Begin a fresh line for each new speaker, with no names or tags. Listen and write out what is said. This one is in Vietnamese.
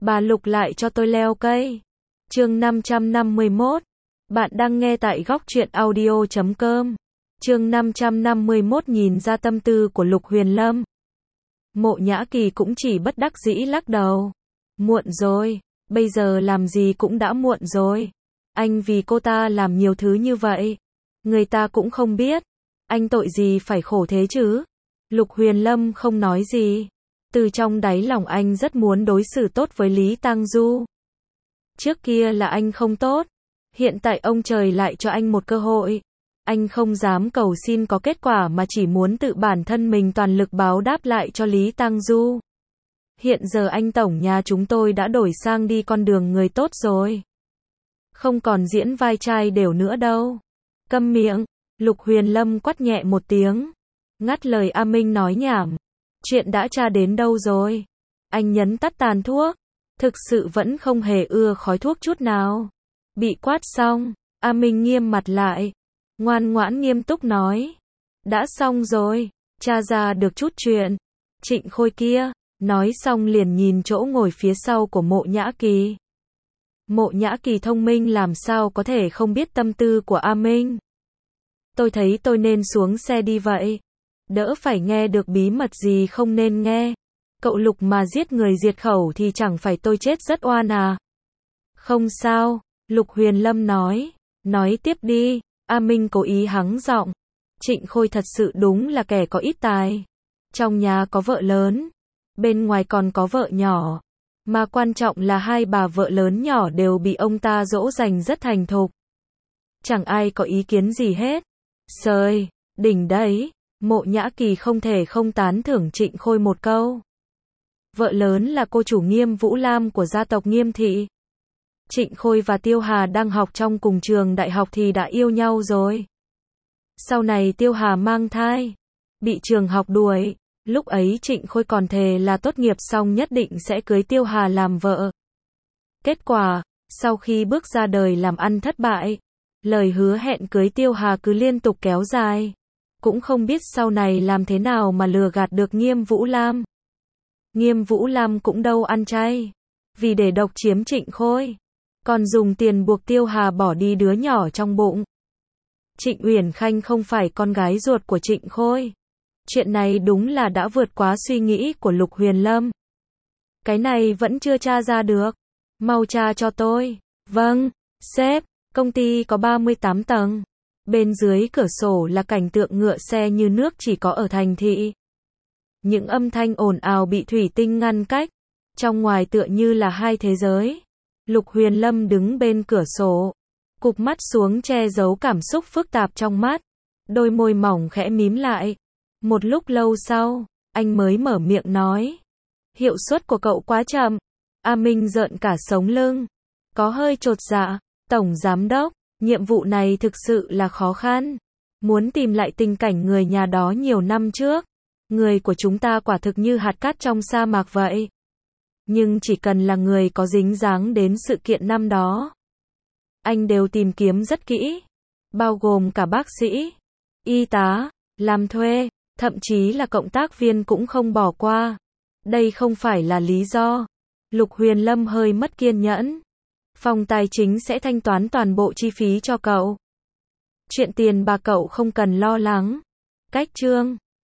Bà Lục lại cho tôi leo cây. Chương 551. Bạn đang nghe tại góc truyện audio.com. Chương 551 nhìn ra tâm tư của Lục Huyền Lâm. Mộ Nhã Kỳ cũng chỉ bất đắc dĩ lắc đầu. Muộn rồi, bây giờ làm gì cũng đã muộn rồi. Anh vì cô ta làm nhiều thứ như vậy. Người ta cũng không biết. Anh tội gì phải khổ thế chứ? Lục Huyền Lâm không nói gì. Từ trong đáy lòng anh rất muốn đối xử tốt với Lý Tang Du. Trước kia là anh không tốt. Hiện tại ông trời lại cho anh một cơ hội. Anh không dám cầu xin có kết quả mà chỉ muốn tự bản thân mình toàn lực báo đáp lại cho Lý Tang Du. Hiện giờ anh tổng nhà chúng tôi đã đổi sang đi con đường người tốt rồi. Không còn diễn vai trai đều nữa đâu. Câm miệng, Lục Huyền Lâm quát nhẹ một tiếng. Ngắt lời A Minh nói nhảm. Chuyện đã tra đến đâu rồi? Anh nhấn tắt tàn thuốc. Thực sự vẫn không hề ưa khói thuốc chút nào. Bị quát xong, A Minh nghiêm mặt lại. Ngoan ngoãn nghiêm túc nói. Đã xong rồi, tra ra được chút chuyện. Trịnh Khôi kia, nói xong liền nhìn chỗ ngồi phía sau của Mộ Nhã Kỳ. Mộ Nhã Kỳ thông minh làm sao có thể không biết tâm tư của A Minh. Tôi thấy tôi nên xuống xe đi vậy. Đỡ phải nghe được bí mật gì không nên nghe. Cậu Lục mà giết người diệt khẩu thì chẳng phải tôi chết rất oan à. Không sao, Lục Huyền Lâm nói. Nói tiếp đi. A Minh cố ý hắng giọng. Trịnh Khôi thật sự đúng là kẻ có ít tài. Trong nhà có vợ lớn. Bên ngoài còn có vợ nhỏ. Mà quan trọng là hai bà vợ lớn nhỏ đều bị ông ta dỗ dành rất thành thục. Chẳng ai có ý kiến gì hết. Sời, đỉnh đấy. Mộ Nhã Kỳ không thể không tán thưởng Trịnh Khôi một câu. Vợ lớn là cô chủ Nghiêm Vũ Lam của gia tộc Nghiêm Thị. Trịnh Khôi và Tiêu Hà đang học trong cùng trường đại học thì đã yêu nhau rồi. Sau này Tiêu Hà mang thai, bị trường học đuổi. Lúc ấy Trịnh Khôi còn thề là tốt nghiệp xong nhất định sẽ cưới Tiêu Hà làm vợ. Kết quả, sau khi bước ra đời làm ăn thất bại, lời hứa hẹn cưới Tiêu Hà cứ liên tục kéo dài. Cũng không biết sau này làm thế nào mà lừa gạt được Nghiêm Vũ Lam. Nghiêm Vũ Lam cũng đâu ăn chay. Vì để độc chiếm Trịnh Khôi, còn dùng tiền buộc Tiêu Hà bỏ đi đứa nhỏ trong bụng. Trịnh Uyển Khanh không phải con gái ruột của Trịnh Khôi. Chuyện này đúng là đã vượt quá suy nghĩ của Lục Huyền Lâm. Cái này vẫn chưa tra ra được. Mau tra cho tôi. Vâng, sếp. Công ty có 38 tầng. Bên dưới cửa sổ là cảnh tượng ngựa xe như nước chỉ có ở thành thị. Những âm thanh ồn ào bị thủy tinh ngăn cách. Trong ngoài tựa như là hai thế giới. Lục Huyền Lâm đứng bên cửa sổ. Cụp mắt xuống che giấu cảm xúc phức tạp trong mắt. Đôi môi mỏng khẽ mím lại. Một lúc lâu sau, anh mới mở miệng nói. Hiệu suất của cậu quá chậm. A Minh rợn cả sống lưng. Có hơi chột dạ. Tổng giám đốc, nhiệm vụ này thực sự là khó khăn. Muốn tìm lại tình cảnh người nhà đó nhiều năm trước. Người của chúng ta quả thực như hạt cát trong sa mạc vậy. Nhưng chỉ cần là người có dính dáng đến sự kiện năm đó, anh đều tìm kiếm rất kỹ. Bao gồm cả bác sĩ, y tá, làm thuê, thậm chí là cộng tác viên cũng không bỏ qua. Đây không phải là lý do. Lục Huyền Lâm hơi mất kiên nhẫn. Phòng tài chính sẽ thanh toán toàn bộ chi phí cho cậu. Chuyện tiền bạc cậu không cần lo lắng. Cách chương